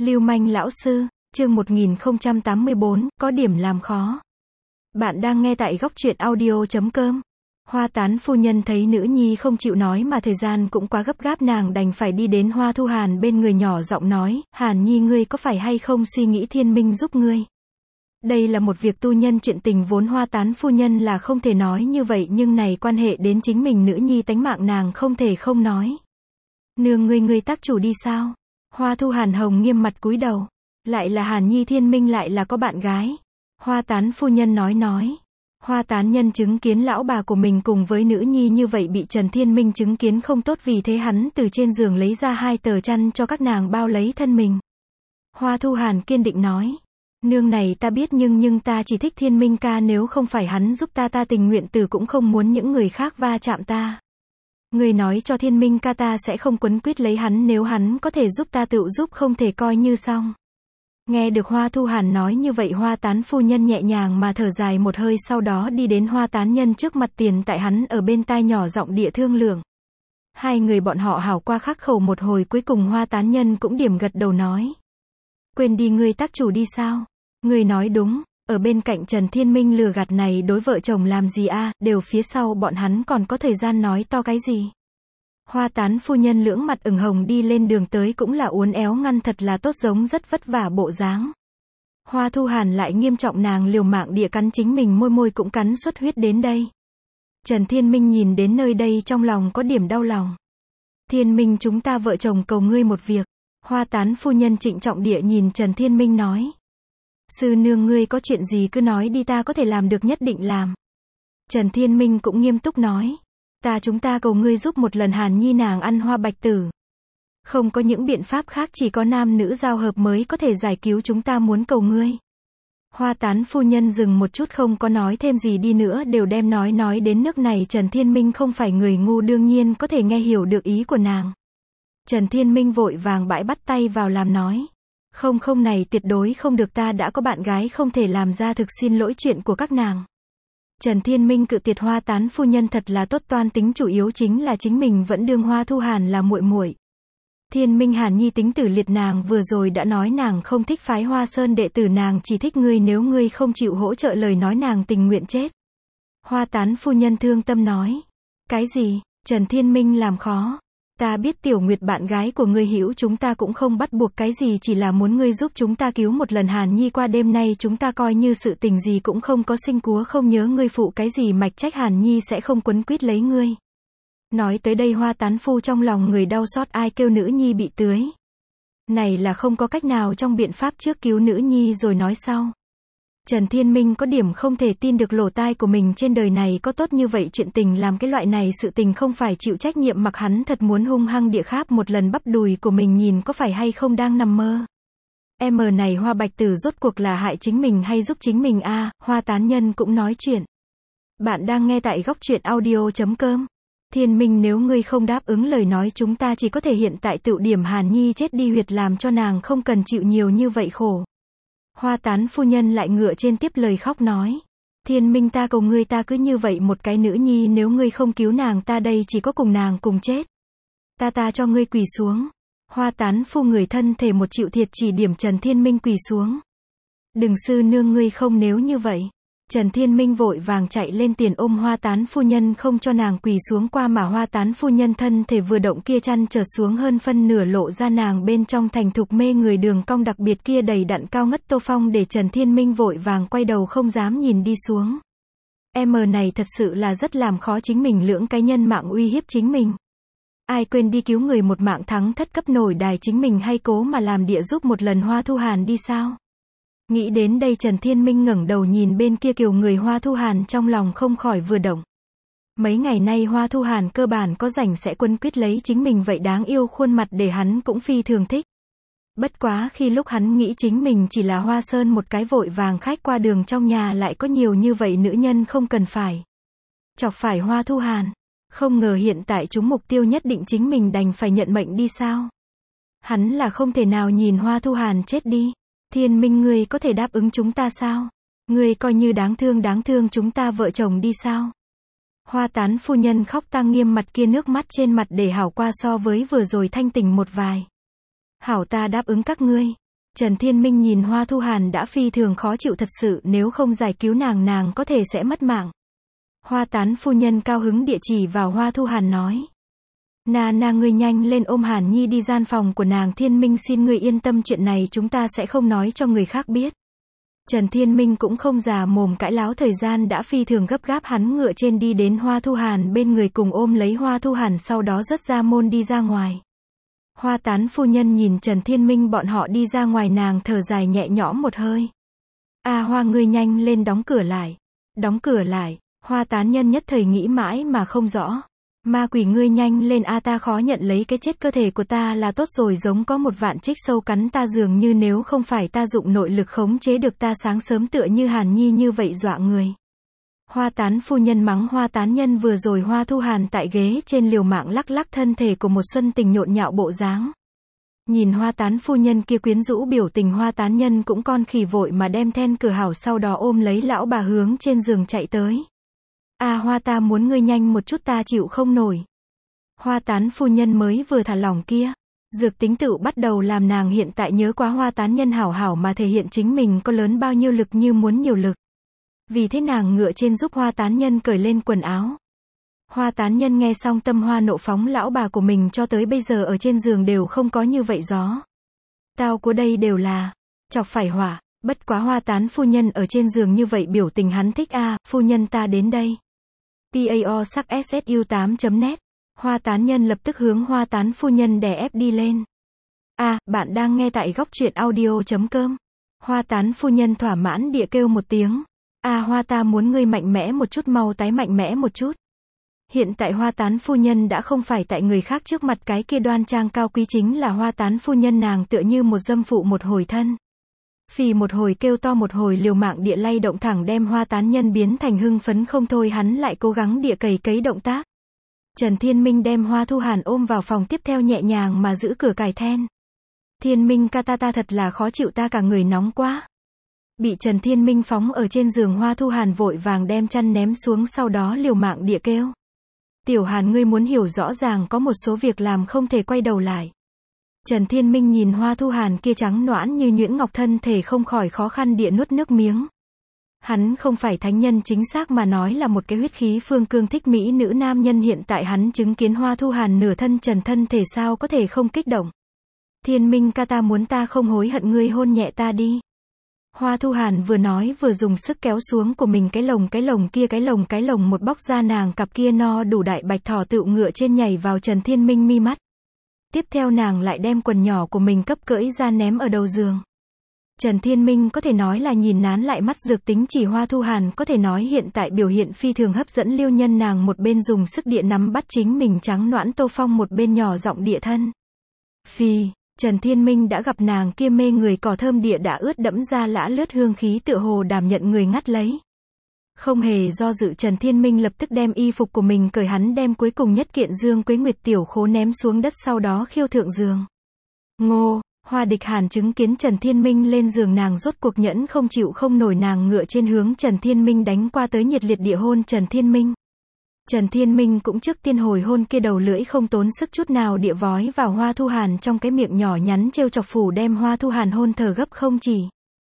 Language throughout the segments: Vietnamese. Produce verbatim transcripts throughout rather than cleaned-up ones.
Lưu manh lão sư, chương một nghìn không trăm tám mươi bốn, có điểm làm khó. Bạn đang nghe tại góc truyện audio chấm com. Hoa Tán phu nhân thấy nữ nhi không chịu nói mà thời gian cũng quá gấp gáp, nàng đành phải đi đến Hoa Thu Hàn bên người nhỏ giọng nói, Hàn nhi ngươi có phải hay không suy nghĩ thiên minh giúp ngươi. Đây là một việc tu nhân chuyện tình, vốn Hoa Tán phu nhân là không thể nói như vậy, nhưng này quan hệ đến chính mình nữ nhi tánh mạng, nàng không thể không nói. Nương ngươi ngươi tác chủ đi sao? Hoa Thu Hàn hồng nghiêm mặt cúi đầu. Lại là Hàn nhi, thiên minh lại là có bạn gái. Hoa Tán phu nhân nói nói. Hoa Tán nhân chứng kiến lão bà của mình cùng với nữ nhi như vậy bị Trần Thiên Minh chứng kiến không tốt, vì thế hắn từ trên giường lấy ra hai tờ chăn cho các nàng bao lấy thân mình. Hoa Thu Hàn kiên định nói. Nương này ta biết, nhưng nhưng ta chỉ thích Thiên Minh ca, nếu không phải hắn giúp ta ta tình nguyện từ cũng không muốn những người khác va chạm ta. Người nói cho Thiên Minh ca ta sẽ không quấn quýt lấy hắn, nếu hắn có thể giúp ta tự giúp, không thể coi như xong. Nghe được Hoa Thu Hàn nói như vậy, Hoa Tán phu nhân nhẹ nhàng mà thở dài một hơi, sau đó đi đến Hoa Tán nhân trước mặt, tiền tại hắn ở bên tai nhỏ giọng địa thương lượng. Hai người bọn họ hảo qua khắc khẩu một hồi, cuối cùng Hoa Tán nhân cũng điểm gật đầu nói. Quên đi, ngươi tác chủ đi sao? Ngươi nói đúng, ở bên cạnh Trần Thiên Minh lừa gạt này đối vợ chồng làm gì a, à, đều phía sau bọn hắn còn có thời gian nói to cái gì. Hoa Tán phu nhân lưỡng mặt ửng hồng đi lên đường tới cũng là uốn éo ngăn thật là tốt, giống rất vất vả bộ dáng. Hoa Thu Hàn lại nghiêm trọng, nàng liều mạng địa cắn chính mình môi, môi cũng cắn xuất huyết đến đây. Trần Thiên Minh nhìn đến nơi đây trong lòng có điểm đau lòng. Thiên Minh, chúng ta vợ chồng cầu ngươi một việc. Hoa Tán phu nhân trịnh trọng địa nhìn Trần Thiên Minh nói. Sư nương ngươi có chuyện gì cứ nói đi, ta có thể làm được nhất định làm. Trần Thiên Minh cũng nghiêm túc nói. Ta chúng ta cầu ngươi giúp một lần Hàn nhi nàng ăn hoa bạch tử. Không có những biện pháp khác, chỉ có nam nữ giao hợp mới có thể giải cứu chúng ta, muốn cầu ngươi. Hoa Tán phu nhân dừng một chút, không có nói thêm gì đi nữa, đều đem nói nói đến nước này. Trần Thiên Minh không phải người ngu, đương nhiên có thể nghe hiểu được ý của nàng. Trần Thiên Minh vội vàng bãi bắt tay vào làm nói. Không không, này tuyệt đối không được, ta đã có bạn gái, không thể làm ra, thực xin lỗi chuyện của các nàng. Trần Thiên Minh cự tuyệt. Hoa Tán phu nhân thật là tốt, toan tính chủ yếu chính là chính mình vẫn đương Hoa Thu Hàn là muội muội. Thiên Minh, Hàn nhi tính tử liệt, nàng vừa rồi đã nói nàng không thích phái Hoa Sơn đệ tử, nàng chỉ thích ngươi, nếu ngươi không chịu hỗ trợ lời nói nàng tình nguyện chết. Hoa Tán phu nhân thương tâm nói. Cái gì? Trần Thiên Minh làm khó. Ta biết Tiểu Nguyệt bạn gái của ngươi hữu, chúng ta cũng không bắt buộc cái gì, chỉ là muốn ngươi giúp chúng ta cứu một lần Hàn nhi qua đêm nay, chúng ta coi như sự tình gì cũng không có, sinh cúa không nhớ ngươi phụ cái gì mạch trách, Hàn nhi sẽ không quấn quýt lấy ngươi. Nói tới đây Hoa Tán phu trong lòng người đau xót, ai kêu nữ nhi bị tưới. Này là không có cách nào, trong biện pháp trước cứu nữ nhi rồi nói sau. Trần Thiên Minh có điểm không thể tin được lỗ tai của mình, trên đời này có tốt như vậy chuyện tình, làm cái loại này sự tình không phải chịu trách nhiệm, mặc hắn thật muốn hung hăng địa kháp một lần bắp đùi của mình, nhìn có phải hay không đang nằm mơ. Em này Hoa Bạch Tử rốt cuộc là hại chính mình hay giúp chính mình a? À, Hoa Tán nhân cũng nói chuyện. Bạn đang nghe tại góc truyện audio chấm com. Thiên Minh, nếu ngươi không đáp ứng lời nói, chúng ta chỉ có thể hiện tại tự điểm Hàn nhi chết đi huyệt, làm cho nàng không cần chịu nhiều như vậy khổ. Hoa Tán phu nhân lại ngựa trên tiếp lời khóc nói. Thiên Minh, ta cầu ngươi, ta cứ như vậy một cái nữ nhi, nếu ngươi không cứu nàng, ta đây chỉ có cùng nàng cùng chết. Ta ta cho ngươi quỳ xuống. Hoa Tán phu người thân thể một chịu thiệt, chỉ điểm Trần Thiên Minh quỳ xuống. Đừng, sư nương ngươi không, nếu như vậy. Trần Thiên Minh vội vàng chạy lên tiền ôm Hoa Tán phu nhân, không cho nàng quỳ xuống qua, mà Hoa Tán phu nhân thân thể vừa động, kia chăn chợt xuống hơn phân nửa, lộ ra nàng bên trong thành thục mê người đường cong đặc biệt kia đầy đặn cao ngất tô phong, để Trần Thiên Minh vội vàng quay đầu không dám nhìn đi xuống. Em này thật sự là rất làm khó chính mình, lưỡng cái nhân mạng uy hiếp chính mình. Ai quên đi cứu người một mạng thắng thất cấp nổi đài chính mình, hay cố mà làm địa giúp một lần Hoa Thu Hàn đi sao? Nghĩ đến đây Trần Thiên Minh ngẩng đầu nhìn bên kia kiều người Hoa Thu Hàn, trong lòng không khỏi vừa động. Mấy ngày nay Hoa Thu Hàn cơ bản có rảnh sẽ quấn quýt lấy chính mình, vậy đáng yêu khuôn mặt để hắn cũng phi thường thích. Bất quá khi lúc hắn nghĩ chính mình chỉ là Hoa Sơn một cái vội vàng khách qua đường, trong nhà lại có nhiều như vậy nữ nhân không cần phải chọc phải Hoa Thu Hàn. Không ngờ hiện tại chúng mục tiêu nhất định, chính mình đành phải nhận mệnh đi sao. Hắn là không thể nào nhìn Hoa Thu Hàn chết đi. Thiên Minh, ngươi có thể đáp ứng chúng ta sao? Ngươi coi như đáng thương đáng thương chúng ta vợ chồng đi sao? Hoa Tán phu nhân khóc tang nghiêm, mặt kia nước mắt trên mặt để hảo qua so với vừa rồi thanh tỉnh một vài. Hảo, ta đáp ứng các ngươi. Trần Thiên Minh nhìn Hoa Thu Hàn đã phi thường khó chịu thật sự, nếu không giải cứu nàng nàng có thể sẽ mất mạng. Hoa tán phu nhân cao hứng địa chỉ vào Hoa Thu Hàn nói. Na na ngươi nhanh lên ôm Hàn Nhi đi gian phòng của nàng. Thiên Minh xin ngươi yên tâm, chuyện này chúng ta sẽ không nói cho người khác biết. Trần Thiên Minh cũng không già mồm cãi láo, thời gian đã phi thường gấp gáp, hắn ngựa trên đi đến Hoa Thu Hàn bên người cùng ôm lấy Hoa Thu Hàn, sau đó dứt ra môn đi ra ngoài. Hoa tán phu nhân nhìn Trần Thiên Minh bọn họ đi ra ngoài, nàng thở dài nhẹ nhõm một hơi. A à, Hoa ngươi nhanh lên đóng cửa lại. Đóng cửa lại. Hoa tán nhân nhất thời nghĩ mãi mà không rõ. Ma quỷ ngươi nhanh lên a, ta khó nhận lấy cái chết, cơ thể của ta là tốt rồi, giống có một vạn trích sâu cắn ta, dường như nếu không phải ta dụng nội lực khống chế được ta sáng sớm tựa như Hàn Nhi như vậy dọa người. Hoa tán phu nhân mắng Hoa tán nhân vừa rồi. Hoa Thu Hàn tại ghế trên liều mạng lắc lắc thân thể của một xuân tình nhộn nhạo bộ dáng. Nhìn Hoa tán phu nhân kia quyến rũ biểu tình, Hoa tán nhân cũng con khỉ vội mà đem then cửa hảo, sau đó ôm lấy lão bà hướng trên giường chạy tới. A à, Hoa ta muốn ngươi nhanh một chút, ta chịu không nổi. Hoa tán phu nhân mới vừa thả lỏng kia. Dược tính tựu bắt đầu làm nàng hiện tại nhớ quá Hoa tán nhân hảo hảo mà thể hiện chính mình có lớn bao nhiêu lực, như muốn nhiều lực. Vì thế nàng ngựa trên giúp Hoa tán nhân cởi lên quần áo. Hoa tán nhân nghe xong tâm hoa nộ phóng, lão bà của mình cho tới bây giờ ở trên giường đều không có như vậy gió. Tao của đây đều là chọc phải hỏa, bất quá Hoa tán phu nhân ở trên giường như vậy biểu tình hắn thích a, à, phu nhân ta đến đây. Tao sắc S S U tám chấm net. Hoa tán nhân lập tức hướng Hoa tán phu nhân đè ép đi lên. A, à, bạn đang nghe tại góc truyện audio chấm com. Hoa tán phu nhân thỏa mãn địa kêu một tiếng. A à, Hoa ta muốn ngươi mạnh mẽ một chút, mau tái mạnh mẽ một chút. Hiện tại Hoa tán phu nhân đã không phải tại người khác trước mặt cái kia đoan trang cao quý, chính là Hoa tán phu nhân nàng tựa như một dâm phụ một hồi thân. Phì một hồi kêu to, một hồi liều mạng địa lay động, thẳng đem Hoa tán nhân biến thành hưng phấn không thôi, hắn lại cố gắng địa cày cấy động tác. Trần Thiên Minh đem Hoa Thu Hàn ôm vào phòng, tiếp theo nhẹ nhàng mà giữ cửa cài then. Thiên Minh ca ta ta thật là khó chịu, ta cả người nóng quá. Bị Trần Thiên Minh phóng ở trên giường, Hoa Thu Hàn vội vàng đem chăn ném xuống, sau đó liều mạng địa kêu. Tiểu Hàn ngươi muốn hiểu rõ ràng, có một số việc làm không thể quay đầu lại. Trần Thiên Minh nhìn Hoa Thu Hàn kia trắng nõn như nhuyễn ngọc thân thể, không khỏi khó khăn địa nuốt nước miếng. Hắn không phải thánh nhân, chính xác mà nói là một cái huyết khí phương cương thích mỹ nữ nam nhân, hiện tại hắn chứng kiến Hoa Thu Hàn nửa thân trần thân thể, sao có thể không kích động. Thiên Minh ca ta muốn ta không hối hận, ngươi hôn nhẹ ta đi. Hoa Thu Hàn vừa nói vừa dùng sức kéo xuống của mình cái lồng, cái lồng kia, cái lồng, cái lồng một bóc ra, nàng cặp kia no đủ đại bạch thỏ tựu ngựa trên nhảy vào Trần Thiên Minh mi mắt. Tiếp theo nàng lại đem quần nhỏ của mình cấp cởi ra ném ở đầu giường. Trần Thiên Minh có thể nói là nhìn nán lại mắt, dược tính chỉ Hoa Thu Hàn có thể nói hiện tại biểu hiện phi thường hấp dẫn liêu nhân, nàng một bên dùng sức địa nắm bắt chính mình trắng nõn tô phong, một bên nhỏ giọng địa thân. Phi, Trần Thiên Minh đã gặp nàng kia mê người cỏ thơm địa đã ướt đẫm ra lã lướt hương khí, tựa hồ đảm nhận người ngắt lấy. Không hề do dự, Trần Thiên Minh lập tức đem y phục của mình cởi, hắn đem cuối cùng nhất kiện Dương Quế Nguyệt tiểu khố ném xuống đất, sau đó khiêu thượng giường. Ngô, Hoa Địch Hàn chứng kiến Trần Thiên Minh lên giường, nàng rốt cuộc nhẫn không chịu không nổi, nàng ngựa trên hướng Trần Thiên Minh đánh qua tới, nhiệt liệt địa hôn Trần Thiên Minh. Trần Thiên Minh cũng trước tiên hồi hôn kia, đầu lưỡi không tốn sức chút nào địa vói vào Hoa Thu Hàn trong cái miệng nhỏ nhắn trêu chọc, phủ đem Hoa Thu Hàn hôn thở gấp không chỉ.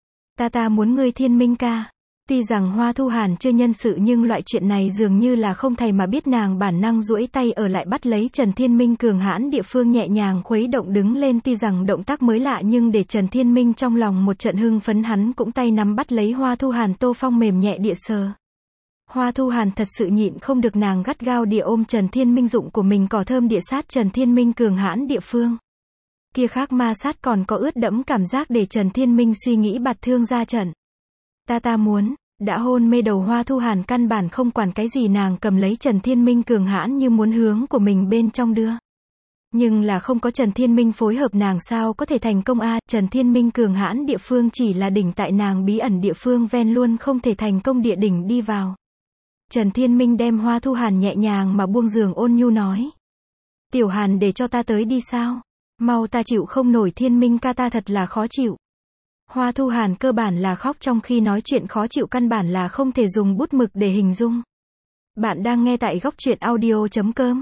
Ta ta muốn ngươi Thiên Minh ca. Tuy rằng Hoa Thu Hàn chưa nhân sự, nhưng loại chuyện này dường như là không thầy mà biết, nàng bản năng duỗi tay ở lại bắt lấy Trần Thiên Minh cường hãn địa phương, nhẹ nhàng khuấy động đứng lên. Tuy rằng động tác mới lạ, nhưng để Trần Thiên Minh trong lòng một trận hưng phấn, hắn cũng tay nắm bắt lấy Hoa Thu Hàn tô phong mềm nhẹ địa sờ. Hoa Thu Hàn thật sự nhịn không được, nàng gắt gao địa ôm Trần Thiên Minh, dụng của mình cỏ thơm địa sát Trần Thiên Minh cường hãn địa phương. Kia khác ma sát còn có ướt đẫm cảm giác, để Trần Thiên Minh suy nghĩ bạt thương ra trận. Ta ta muốn, đã hôn mê đầu Hoa Thu Hàn căn bản không quản cái gì, nàng cầm lấy Trần Thiên Minh cường hãn như muốn hướng của mình bên trong đưa. Nhưng là không có Trần Thiên Minh phối hợp, nàng sao có thể thành công a, à, Trần Thiên Minh cường hãn địa phương chỉ là đỉnh tại nàng bí ẩn địa phương ven, luôn không thể thành công địa đỉnh đi vào. Trần Thiên Minh đem Hoa Thu Hàn nhẹ nhàng mà buông giường, ôn nhu nói. Tiểu Hàn để cho ta tới đi sao? Mau, ta chịu không nổi Thiên Minh ca, ta thật là khó chịu. Hoa Thu Hàn cơ bản là khóc, trong khi nói chuyện khó chịu căn bản là không thể dùng bút mực để hình dung. Bạn đang nghe tại góc truyện audio chấm com.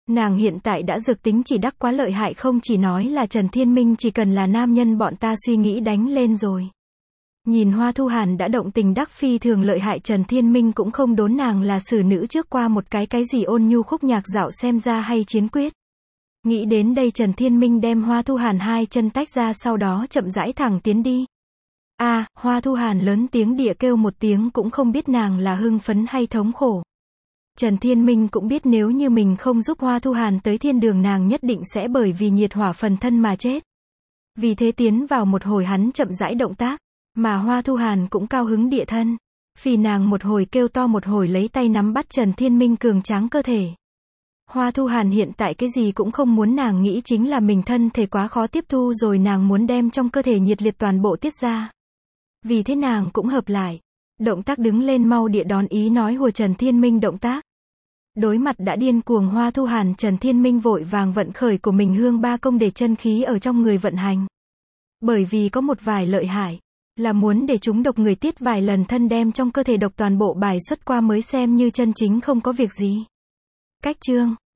Nàng hiện tại đã dược tính chỉ đắc quá lợi hại, không chỉ nói là Trần Thiên Minh chỉ cần là nam nhân bọn ta suy nghĩ đánh lên rồi. Nhìn Hoa Thu Hàn đã động tình đắc phi thường lợi hại, Trần Thiên Minh cũng không đốn nàng là xử nữ trước qua một cái cái gì ôn nhu khúc nhạc dạo xem ra hay chiến quyết. Nghĩ đến đây Trần Thiên Minh đem Hoa Thu Hàn hai chân tách ra, sau đó chậm rãi thẳng tiến đi. A, à, Hoa Thu Hàn lớn tiếng địa kêu một tiếng, cũng không biết nàng là hưng phấn hay thống khổ. Trần Thiên Minh cũng biết nếu như mình không giúp Hoa Thu Hàn tới thiên đường nàng nhất định sẽ bởi vì nhiệt hỏa phần thân mà chết. Vì thế tiến vào một hồi hắn chậm rãi động tác, mà Hoa Thu Hàn cũng cao hứng địa thân. Phì nàng một hồi kêu to, một hồi lấy tay nắm bắt Trần Thiên Minh cường tráng cơ thể. Hoa Thu Hàn hiện tại cái gì cũng không muốn, nàng nghĩ chính là mình thân thể quá khó tiếp thu rồi, nàng muốn đem trong cơ thể nhiệt liệt toàn bộ tiết ra. Vì thế nàng cũng hợp lại. Động tác đứng lên mau địa đón ý nói hùa Trần Thiên Minh động tác. Đối mặt đã điên cuồng Hoa Thu Hàn, Trần Thiên Minh vội vàng vận khởi của mình hương ba công để chân khí ở trong người vận hành. Bởi vì có một vài lợi hại, là muốn để chúng độc người tiết vài lần thân đem trong cơ thể độc toàn bộ bài xuất qua mới xem như chân chính không có việc gì. Cách chương